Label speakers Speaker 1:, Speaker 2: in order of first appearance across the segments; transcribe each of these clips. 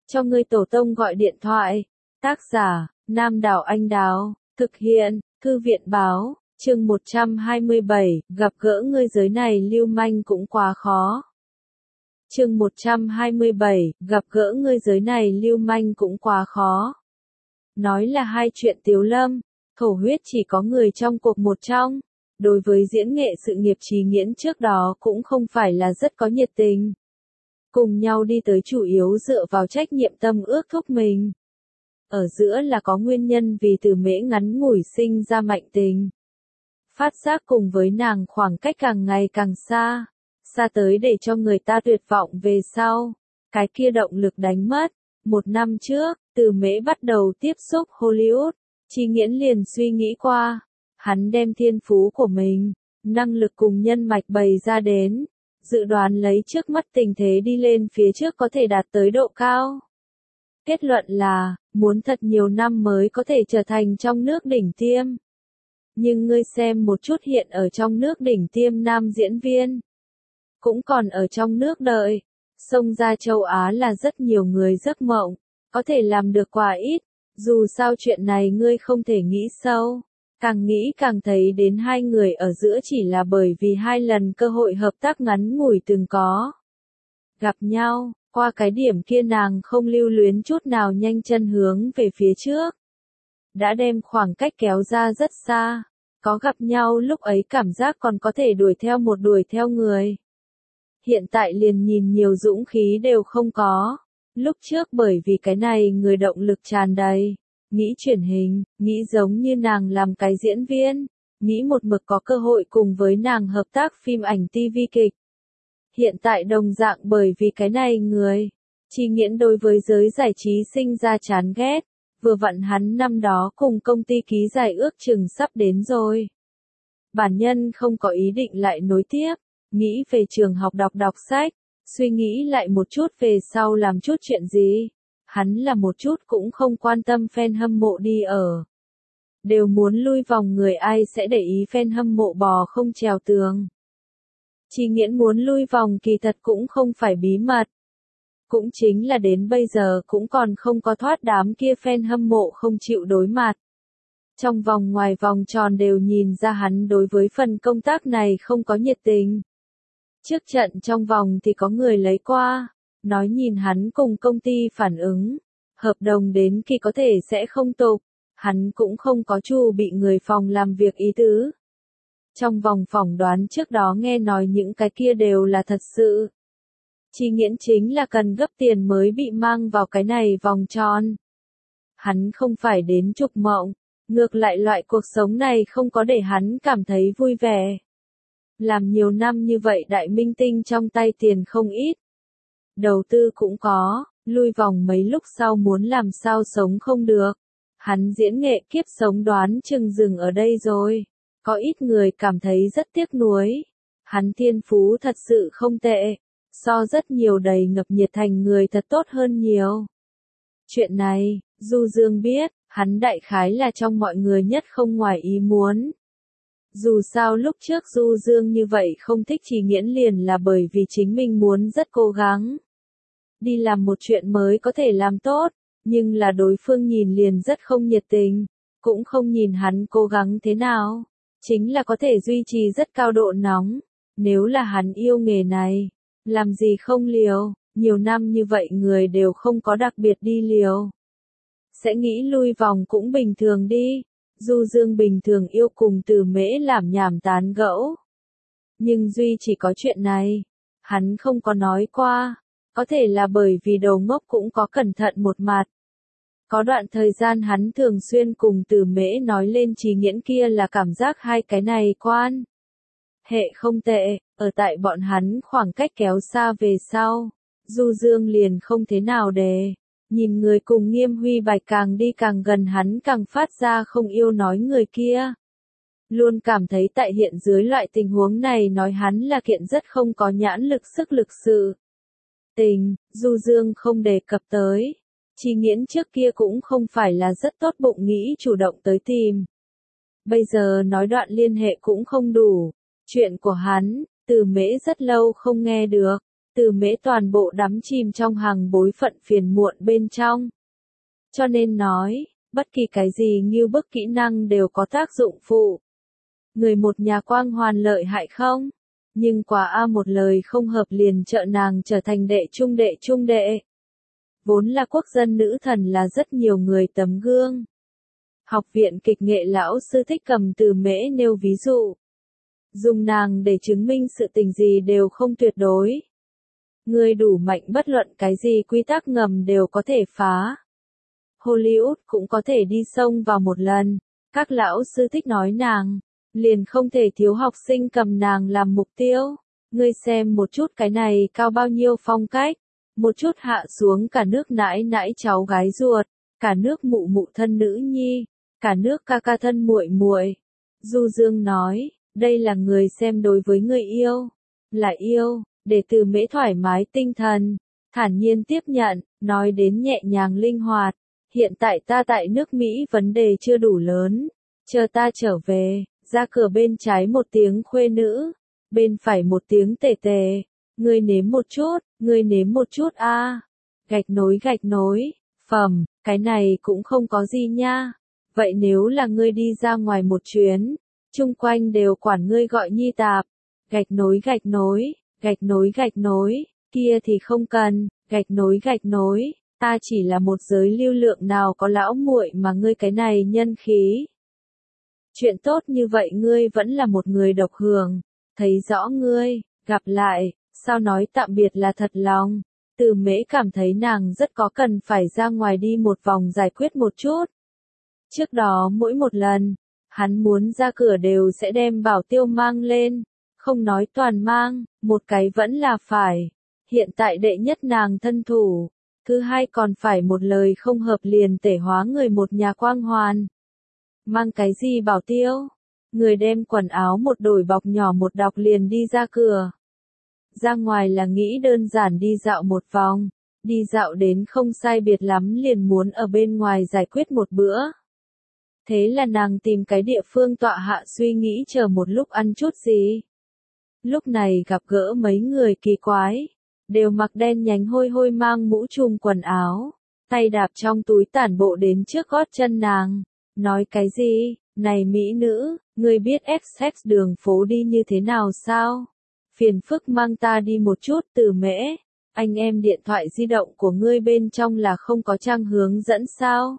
Speaker 1: cho ngươi tổ tông gọi điện thoại. Tác giả, Nam Đảo Anh Đào, thực hiện, Thư viện báo, chương 127, gặp gỡ ngươi giới này lưu manh cũng quá khó. Chương 127, gặp gỡ ngươi giới này lưu manh cũng quá khó. Nói là hai chuyện Tiếu Lâm, thổ huyết chỉ có người trong cuộc một trong. Đối với diễn nghệ sự nghiệp Trí Nghiễn trước đó cũng không phải là rất có nhiệt tình. Cùng nhau đi tới chủ yếu dựa vào trách nhiệm tâm ước thúc mình. Ở giữa là có nguyên nhân vì Từ Mễ ngắn ngủi sinh ra mạnh tình. Phát giác cùng với nàng khoảng cách càng ngày càng xa, xa tới để cho người ta tuyệt vọng về sau. Cái kia động lực đánh mất. 1 năm trước, Từ Mễ bắt đầu tiếp xúc Hollywood, Trí Nghiễn liền suy nghĩ qua. Hắn đem thiên phú của mình, năng lực cùng nhân mạch bày ra đến, dự đoán lấy trước mắt tình thế đi lên phía trước có thể đạt tới độ cao. Kết luận là, muốn thật nhiều năm mới có thể trở thành trong nước đỉnh tiêm. Nhưng ngươi xem một chút hiện ở trong nước đỉnh tiêm nam diễn viên. Cũng còn ở trong nước đợi, xông ra châu Á là rất nhiều người giấc mộng, có thể làm được quá ít, dù sao chuyện này ngươi không thể nghĩ sâu. Càng nghĩ càng thấy đến hai người ở giữa chỉ là bởi vì 2 lần cơ hội hợp tác ngắn ngủi từng có. Gặp nhau, qua cái điểm kia nàng không lưu luyến chút nào nhanh chân hướng về phía trước. Đã đem khoảng cách kéo ra rất xa, có gặp nhau lúc ấy cảm giác còn có thể đuổi theo người. Hiện tại liền nhìn nhiều dũng khí đều không có. Lúc trước bởi vì cái này người động lực tràn đầy. Nghĩ truyền hình, nghĩ giống như nàng làm cái diễn viên, nghĩ một mực có cơ hội cùng với nàng hợp tác phim ảnh TV kịch. Hiện tại đồng dạng bởi vì cái này người, Trí Nghiễn đối với giới giải trí sinh ra chán ghét, vừa vặn hắn năm đó cùng công ty ký giải ước chừng sắp đến rồi. Bản nhân không có ý định lại nối tiếp, nghĩ về trường học đọc sách, suy nghĩ lại một chút về sau làm chút chuyện gì. Hắn là một chút cũng không quan tâm fan hâm mộ đi ở. Đều muốn lui vòng người ai sẽ để ý fan hâm mộ bò không trèo tường. Trí Nghiễn muốn lui vòng kỳ thật cũng không phải bí mật. Cũng chính là đến bây giờ cũng còn không có thoát đám kia fan hâm mộ không chịu đối mặt. Trong vòng ngoài vòng tròn đều nhìn ra hắn đối với phần công tác này không có nhiệt tình. Trước trận trong vòng thì có người lấy qua. Nói nhìn hắn cùng công ty phản ứng, hợp đồng đến kỳ có thể sẽ không tục, hắn cũng không có chu bị người phòng làm việc ý tứ. Trong vòng phỏng đoán trước đó nghe nói những cái kia đều là thật sự. Trí Nghiễn chính là cần gấp tiền mới bị mang vào cái này vòng tròn. Hắn không phải đến trục mộng, ngược lại loại cuộc sống này không có để hắn cảm thấy vui vẻ. Làm nhiều năm như vậy đại minh tinh trong tay tiền không ít. Đầu tư cũng có, lui vòng mấy lúc sau muốn làm sao sống không được. Hắn diễn nghệ kiếp sống đoán chừng dừng ở đây rồi. Có ít người cảm thấy rất tiếc nuối. Hắn thiên phú thật sự không tệ. So rất nhiều đầy ngập nhiệt thành người thật tốt hơn nhiều. Chuyện này, Du Dương biết, hắn đại khái là trong mọi người nhất không ngoài ý muốn. Dù sao lúc trước Du Dương như vậy không thích Trí Nghiễn liền là bởi vì chính mình muốn rất cố gắng. Đi làm một chuyện mới có thể làm tốt, nhưng là đối phương nhìn liền rất không nhiệt tình, cũng không nhìn hắn cố gắng thế nào, chính là có thể duy trì rất cao độ nóng. Nếu là hắn yêu nghề này, làm gì không liều, nhiều năm như vậy người đều không có đặc biệt đi liều. Sẽ nghĩ lui vòng cũng bình thường đi, Du Dương bình thường yêu cùng Từ Mễ làm nhảm tán gẫu. Nhưng duy chỉ có chuyện này, hắn không có nói qua. Có thể là bởi vì đầu ngốc cũng có cẩn thận một mặt. Có đoạn thời gian hắn thường xuyên cùng Từ Mễ nói lên Trí Nghiễn kia là cảm giác hai cái này quan hệ không tệ, ở tại bọn hắn khoảng cách kéo xa về sau. Du Dương liền không thế nào đề. Nhìn người cùng Nghiêm Huy Bạch càng đi càng gần hắn càng phát ra không yêu nói người kia. Luôn cảm thấy tại hiện dưới loại tình huống này nói hắn là kiện rất không có nhãn lực sức lực sự. Tình, Du Dương không đề cập tới. Trí Nghiễn trước kia cũng không phải là rất tốt bụng nghĩ chủ động tới tìm. Bây giờ nói đoạn liên hệ cũng không đủ. Chuyện của hắn, Từ Mễ rất lâu không nghe được. Từ Mễ toàn bộ đắm chìm trong hàng bối phận phiền muộn bên trong. Cho nên nói, bất kỳ cái gì ngưu bức kỹ năng đều có tác dụng phụ. Người một nhà quang hoàn lợi hại không? Nhưng quả một lời không hợp liền trợ nàng trở thành đệ trung đệ. Vốn là quốc dân nữ thần là rất nhiều người tấm gương. Học viện kịch nghệ lão sư thích cầm Từ Mễ nêu ví dụ. Dùng nàng để chứng minh sự tình gì đều không tuyệt đối. Người đủ mạnh bất luận cái gì quy tắc ngầm đều có thể phá. Hollywood cũng có thể đi xông vào một lần. Các lão sư thích nói nàng. Liền không thể thiếu học sinh cầm nàng làm mục tiêu. Ngươi xem một chút cái này cao bao nhiêu phong cách. Một chút hạ xuống cả nước nãi nãi cháu gái ruột. Cả nước mụ mụ thân nữ nhi. Cả nước ca ca thân muội muội. Du Dương nói, đây là người xem đối với người yêu. Là yêu, để Từ Mễ thoải mái tinh thần. Thản nhiên tiếp nhận, nói đến nhẹ nhàng linh hoạt. Hiện tại ta tại nước Mỹ vấn đề chưa đủ lớn. Chờ ta trở về, ra cửa bên trái một tiếng khuê nữ. Bên phải một tiếng tề tề. Ngươi nếm một chút a. Gạch nối, phẩm, cái này cũng không có gì nha. Vậy nếu là ngươi đi ra ngoài một chuyến, chung quanh đều quản ngươi gọi nhi tạp. Gạch nối, kia thì không cần, gạch nối, ta chỉ là một giới lưu lượng nào có lão muội mà ngươi cái này nhân khí. Chuyện tốt như vậy ngươi vẫn là một người độc hưởng, thấy rõ ngươi, gặp lại, sao nói tạm biệt là thật lòng. Từ Mễ cảm thấy nàng rất có cần phải ra ngoài đi một vòng giải quyết một chút. Trước đó mỗi một lần, hắn muốn ra cửa đều sẽ đem bảo tiêu mang lên, không nói toàn mang, một cái vẫn là phải. Hiện tại đệ nhất nàng thân thủ, thứ hai còn phải một lời không hợp liền tể hóa người một nhà quang hoàn. Mang cái gì bảo tiêu? Người đem quần áo một đổi bọc nhỏ một đọc liền đi ra cửa. Ra ngoài là nghĩ đơn giản đi dạo một vòng, đi dạo đến không sai biệt lắm liền muốn ở bên ngoài giải quyết một bữa. Thế là nàng tìm cái địa phương tọa hạ suy nghĩ chờ một lúc ăn chút gì. Lúc này gặp gỡ mấy người kỳ quái, đều mặc đen nhánh hôi hôi mang mũ trùm quần áo, tay đạp trong túi tản bộ đến trước gót chân nàng, nói cái gì, này mỹ nữ, ngươi biết XX đường phố đi như thế nào sao? Phiền phức mang ta đi một chút. Từ Mễ, anh em điện thoại di động của ngươi bên trong là không có trang hướng dẫn sao?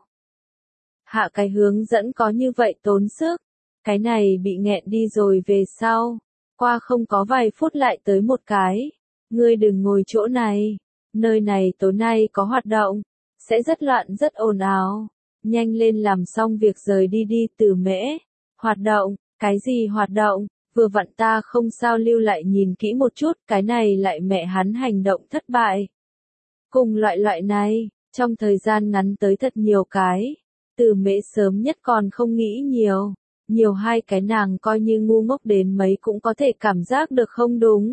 Speaker 1: Hạ cái hướng dẫn có như vậy tốn sức, cái này bị nghẹn đi rồi về sau, qua không có vài phút lại tới một cái, ngươi đừng ngồi chỗ này, nơi này tối nay có hoạt động, sẽ rất loạn rất ồn ào, nhanh lên làm xong việc rời đi đi. Từ Mễ, hoạt động, cái gì hoạt động, vừa vặn ta không sao lưu lại nhìn kỹ một chút, cái này lại mẹ hắn hành động thất bại. Cùng loại này, trong thời gian ngắn tới thật nhiều cái. Từ Mễ sớm nhất còn không nghĩ nhiều hai cái nàng coi như ngu ngốc đến mấy cũng có thể cảm giác được không đúng.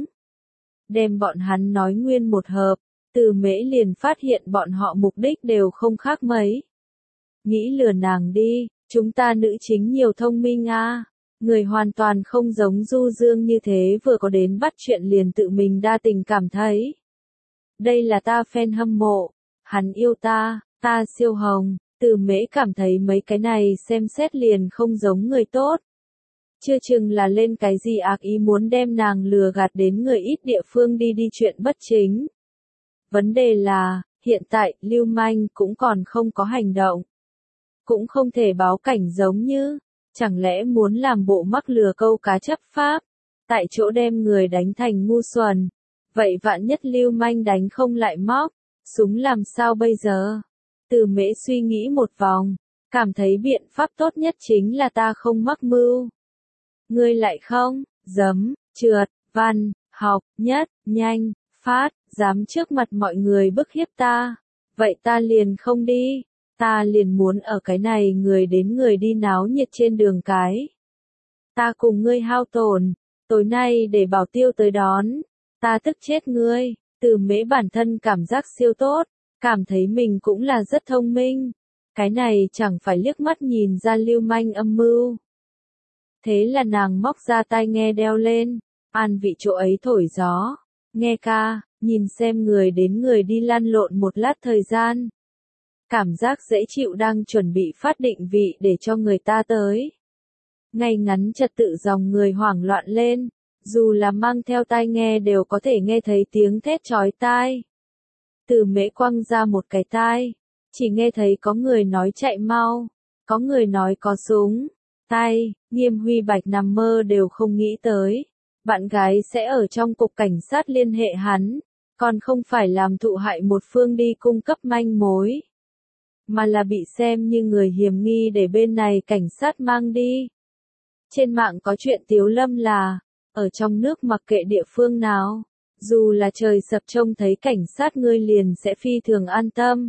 Speaker 1: Đem bọn hắn nói nguyên một hợp, Từ Mễ liền phát hiện bọn họ mục đích đều không khác mấy. Nghĩ lừa nàng đi, chúng ta nữ chính nhiều thông minh a, người hoàn toàn không giống Du Dương như thế vừa có đến bắt chuyện liền tự mình đa tình cảm thấy. Đây là ta fan hâm mộ, hắn yêu ta siêu hồng. Từ Mễ cảm thấy mấy cái này xem xét liền không giống người tốt. Chưa chừng là lên cái gì ác ý muốn đem nàng lừa gạt đến người ít địa phương đi chuyện bất chính. Vấn đề là, hiện tại, lưu manh cũng còn không có hành động. Cũng không thể báo cảnh giống như, chẳng lẽ muốn làm bộ mắc lừa câu cá chấp pháp, tại chỗ đem người đánh thành ngu xuẩn. Vậy vạn nhất lưu manh đánh không lại móc, súng làm sao bây giờ? Từ Mễ suy nghĩ một vòng, cảm thấy biện pháp tốt nhất chính là ta không mắc mưu. Ngươi lại không, trượt, văn, học, nhất, nhanh, phát, dám trước mặt mọi người bức hiếp ta. Vậy ta liền không đi, ta liền muốn ở cái này người đến người đi náo nhiệt trên đường cái. Ta cùng ngươi hao tổn, tối nay để bảo tiêu tới đón, ta tức chết ngươi. Từ Mễ bản thân cảm giác siêu tốt. Cảm thấy mình cũng là rất thông minh. Cái này chẳng phải liếc mắt nhìn ra lưu manh âm mưu. Thế là nàng móc ra tai nghe đeo lên, an vị chỗ ấy thổi gió. Nghe ca, nhìn xem người đến người đi lăn lộn một lát thời gian. Cảm giác dễ chịu đang chuẩn bị phát định vị để cho người ta tới. Ngay ngắn trật tự dòng người hoảng loạn lên, dù là mang theo tai nghe đều có thể nghe thấy tiếng thét chói tai. Từ Mễ quăng ra một cái tai, chỉ nghe thấy có người nói chạy mau, có người nói có súng. Tay, Nghiêm Huy Bạch nằm mơ đều không nghĩ tới. Bạn gái sẽ ở trong cục cảnh sát liên hệ hắn, còn không phải làm thụ hại một phương đi cung cấp manh mối, mà là bị xem như người hiểm nghi để bên này cảnh sát mang đi. Trên mạng có chuyện Tiếu Lâm là, ở trong nước mặc kệ địa phương nào, dù là trời sập trông thấy cảnh sát ngươi liền sẽ phi thường an tâm.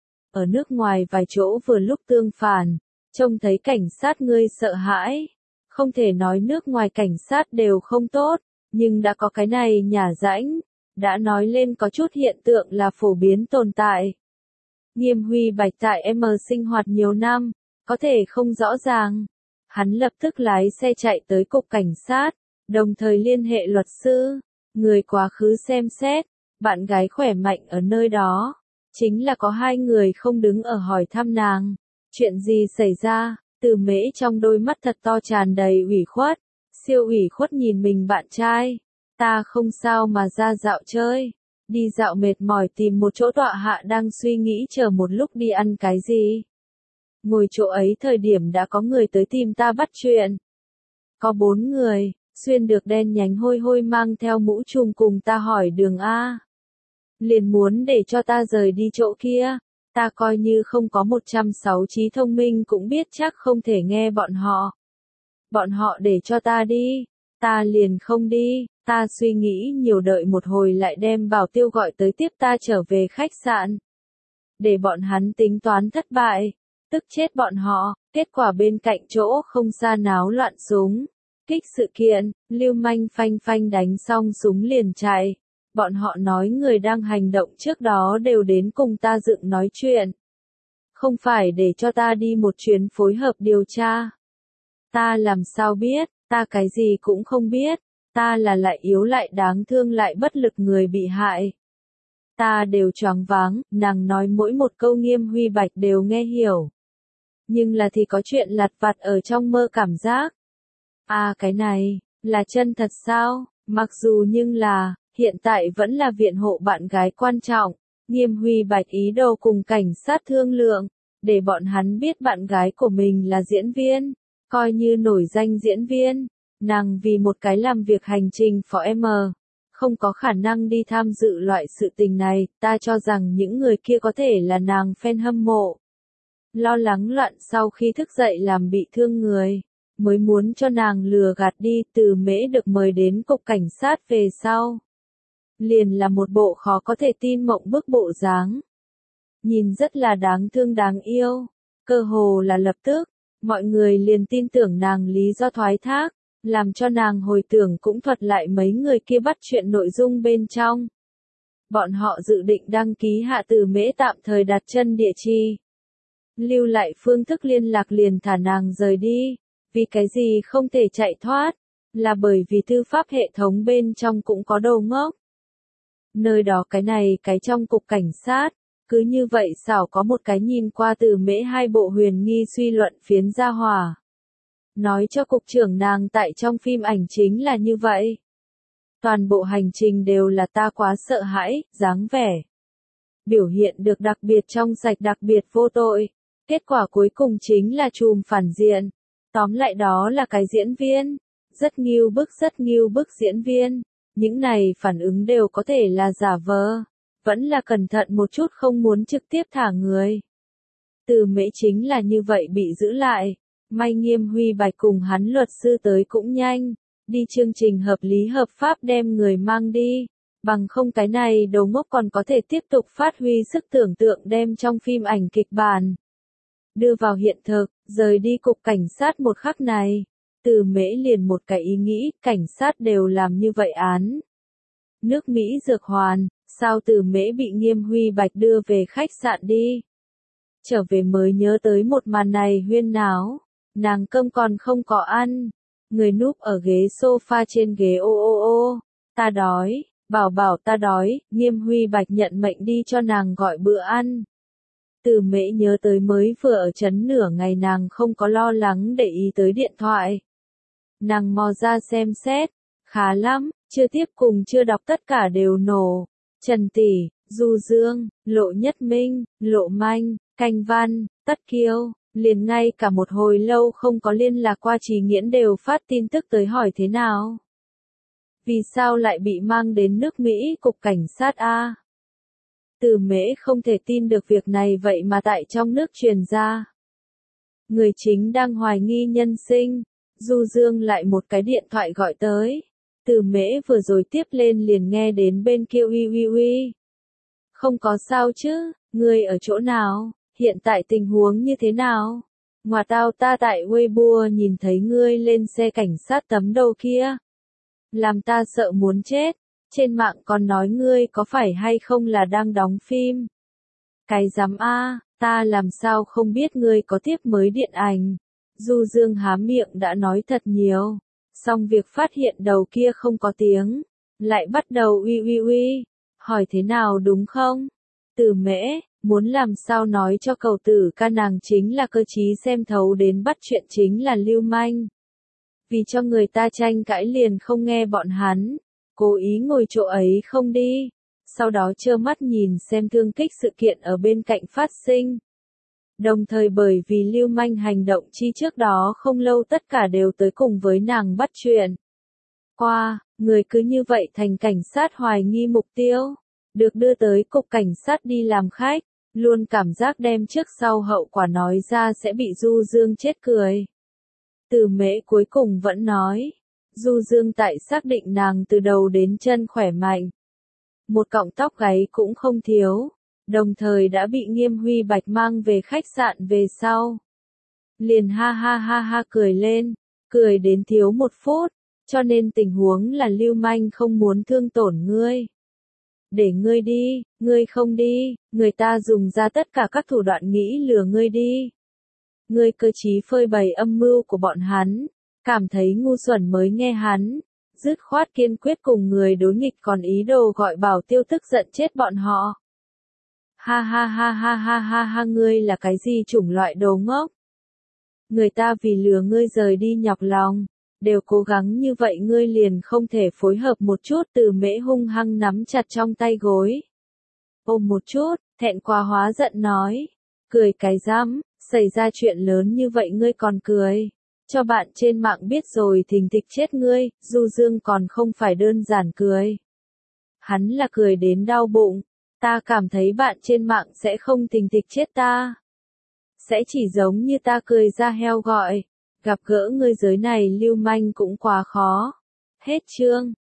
Speaker 1: Ở nước ngoài vài chỗ vừa lúc tương phản, trông thấy cảnh sát ngươi sợ hãi. Không thể nói nước ngoài cảnh sát đều không tốt, nhưng đã có cái này nhả rãnh, đã nói lên có chút hiện tượng là phổ biến tồn tại. Nghiêm Huy Bạch tại M sinh hoạt nhiều năm, có thể không rõ ràng. Hắn lập tức lái xe chạy tới cục cảnh sát, đồng thời liên hệ luật sư, người quá khứ xem xét, bạn gái khỏe mạnh ở nơi đó. Chính là có hai người không đứng ở hỏi thăm nàng. Chuyện gì xảy ra? Từ Mễ trong đôi mắt thật to tràn đầy ủy khuất. Siêu ủy khuất nhìn mình bạn trai. Ta không sao mà ra dạo chơi. Đi dạo mệt mỏi tìm một chỗ tọa hạ đang suy nghĩ chờ một lúc đi ăn cái gì. Ngồi chỗ ấy thời điểm đã có người tới tìm ta bắt chuyện. Có 4 người, xuyên được đen nhánh hôi hôi mang theo mũ trùm cùng ta hỏi đường A. Liền muốn để cho ta rời đi chỗ kia. Ta coi như không có 106 trí thông minh cũng biết chắc không thể nghe bọn họ. Bọn họ để cho ta đi. Ta liền không đi. Ta suy nghĩ nhiều đợi một hồi lại đem Bảo Tiêu gọi tới tiếp ta trở về khách sạn. Để bọn hắn tính toán thất bại. Tức chết bọn họ. Kết quả bên cạnh chỗ không xa náo loạn súng. Kích sự kiện. Lưu manh phanh phanh đánh xong súng liền chạy. Bọn họ nói người đang hành động trước đó đều đến cùng ta dựng nói chuyện. Không phải để cho ta đi một chuyến phối hợp điều tra. Ta làm sao biết, ta cái gì cũng không biết. Ta là lại yếu lại đáng thương lại bất lực người bị hại. Ta đều choáng váng, nàng nói mỗi một câu Nghiêm Huy Bạch đều nghe hiểu. Nhưng là thì có chuyện lặt vặt ở trong mơ cảm giác. À cái này, là chân thật sao? Mặc dù nhưng là, hiện tại vẫn là viện hộ bạn gái quan trọng. Nghiêm Huy Bạch ý đồ cùng cảnh sát thương lượng, để bọn hắn biết bạn gái của mình là diễn viên, coi như nổi danh diễn viên. Nàng vì một cái làm việc hành trình for M, không có khả năng đi tham dự loại sự tình này, ta cho rằng những người kia có thể là nàng fan hâm mộ. Lo lắng loạn sau khi thức dậy làm bị thương người, mới muốn cho nàng lừa gạt đi. Từ Mễ được mời đến cục cảnh sát về sau. Liền là một bộ khó có thể tin mộng bức bộ dáng. Nhìn rất là đáng thương đáng yêu, cơ hồ là lập tức, mọi người liền tin tưởng nàng lý do thoái thác, làm cho nàng hồi tưởng cũng thuật lại mấy người kia bắt chuyện nội dung bên trong. Bọn họ dự định đăng ký hạ Từ Mễ tạm thời đặt chân địa chỉ. Lưu lại phương thức liên lạc liền thả nàng rời đi, vì cái gì không thể chạy thoát, là bởi vì tư pháp hệ thống bên trong cũng có đầu ngốc. Nơi đó cái này cái trong cục cảnh sát, cứ như vậy xảo có một cái nhìn qua Từ Mễ hai bộ huyền nghi suy luận phiến ra hỏa. Nói cho cục trưởng nàng tại trong phim ảnh chính là như vậy. Toàn bộ hành trình đều là ta quá sợ hãi, dáng vẻ. Biểu hiện được đặc biệt trong sạch đặc biệt vô tội. Kết quả cuối cùng chính là trùm phản diện. Tóm lại đó là cái diễn viên. Rất nghiêu bức diễn viên. Những này phản ứng đều có thể là giả vờ. Vẫn là cẩn thận một chút không muốn trực tiếp thả người. Từ Mễ chính là như vậy bị giữ lại. May Nghiêm Huy Bạch cùng hắn luật sư tới cũng nhanh. Đi chương trình hợp lý hợp pháp đem người mang đi. Bằng không cái này đầu ngốc còn có thể tiếp tục phát huy sức tưởng tượng đem trong phim ảnh kịch bản. Đưa vào hiện thực, rời đi cục cảnh sát một khắc này. Từ Mễ liền một cái ý nghĩ, cảnh sát đều làm như vậy án. Nước Mỹ dược hoàn, sao Từ Mễ bị Nghiêm Huy Bạch đưa về khách sạn đi. Trở về mới nhớ tới một màn này huyên náo, nàng cơm còn không có ăn. Người núp ở ghế sofa trên ghế ô, ta đói, bảo bảo ta đói, Nghiêm Huy Bạch nhận mệnh đi cho nàng gọi bữa ăn. Từ Mễ nhớ tới mới vừa ở trấn nửa ngày nàng không có lo lắng để ý tới điện thoại. Nàng mò ra xem xét, khá lắm, chưa tiếp cùng chưa đọc tất cả đều nổ. Trần Tỷ, Du Dương, Lộ Nhất Minh, Lộ Manh, Canh Văn, Tất Kiêu, liền ngay cả một hồi lâu không có liên lạc qua Trì Nghiễn đều phát tin tức tới hỏi thế nào. Vì sao lại bị mang đến nước Mỹ cục cảnh sát A? Từ Mễ không thể tin được việc này vậy mà tại trong nước truyền ra. Người chính đang hoài nghi nhân sinh, Du Dương lại một cái điện thoại gọi tới. Từ Mễ vừa rồi tiếp lên liền nghe đến bên kia uy uy uy. Không có sao chứ, ngươi ở chỗ nào, hiện tại tình huống như thế nào? Ngoà tao ta tại Weibo nhìn thấy ngươi lên xe cảnh sát tấm đầu kia. Làm ta sợ muốn chết, trên mạng còn nói ngươi có phải hay không là đang đóng phim. Cái dám a, ta làm sao không biết ngươi có tiếp mới điện ảnh. Du Dương há miệng đã nói thật nhiều, xong việc phát hiện đầu kia không có tiếng, lại bắt đầu uy uy uy, hỏi thế nào đúng không? Từ Mễ, muốn làm sao nói cho cầu tử ca nàng chính là cơ trí xem thấu đến bắt chuyện chính là lưu manh. Vì cho người ta tranh cãi liền không nghe bọn hắn, cố ý ngồi chỗ ấy không đi, sau đó trơ mắt nhìn xem thương kích sự kiện ở bên cạnh phát sinh. Đồng thời bởi vì lưu manh hành động chi trước đó không lâu tất cả đều tới cùng với nàng bắt chuyện. Qua, người cứ như vậy thành cảnh sát hoài nghi mục tiêu, được đưa tới cục cảnh sát đi làm khách, luôn cảm giác đem trước sau hậu quả nói ra sẽ bị Du Dương chết cười. Từ Mễ cuối cùng vẫn nói, Du Dương tại xác định nàng từ đầu đến chân khỏe mạnh. Một cọng tóc gáy cũng không thiếu, đồng thời đã bị Nghiêm Huy Bạch mang về khách sạn về sau. Liền ha ha ha ha cười lên, cười đến thiếu một phút, cho nên tình huống là lưu manh không muốn thương tổn ngươi. Để ngươi đi, ngươi không đi, người ta dùng ra tất cả các thủ đoạn nghĩ lừa ngươi đi. Ngươi cơ trí phơi bày âm mưu của bọn hắn, cảm thấy ngu xuẩn mới nghe hắn, dứt khoát kiên quyết cùng người đối nghịch còn ý đồ gọi Bảo Tiêu tức giận chết bọn họ. Ha ha ha ha ha ha ha, ngươi là cái gì chủng loại đồ ngốc? Người ta vì lừa ngươi rời đi nhọc lòng, đều cố gắng như vậy ngươi liền không thể phối hợp một chút. Từ Mễ hung hăng nắm chặt trong tay gối. Ôm một chút, thẹn quá hóa giận nói. Cười cái rắm, xảy ra chuyện lớn như vậy ngươi còn cười. Cho bạn trên mạng biết rồi thình thịch chết ngươi. Du Dương còn không phải đơn giản cười. Hắn là cười đến đau bụng. Ta cảm thấy bạn trên mạng sẽ không thình thịch chết ta. Sẽ chỉ giống như ta cười ra heo gọi. Gặp gỡ ngươi giới này lưu manh cũng quá khó. Hết chương.